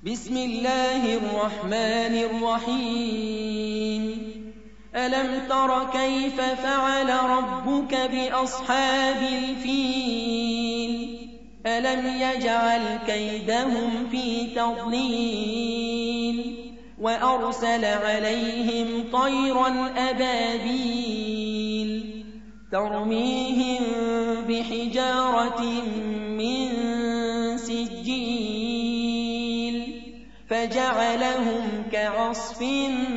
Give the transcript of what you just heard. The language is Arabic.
بسم الله الرحمن الرحيم ألم تر كيف فعل ربك بأصحاب الفيل ألم يجعل كيدهم في تضليل وأرسل عليهم طيرا أبابيل ترميهم بحجارة من سجيل فجعلهم كعصف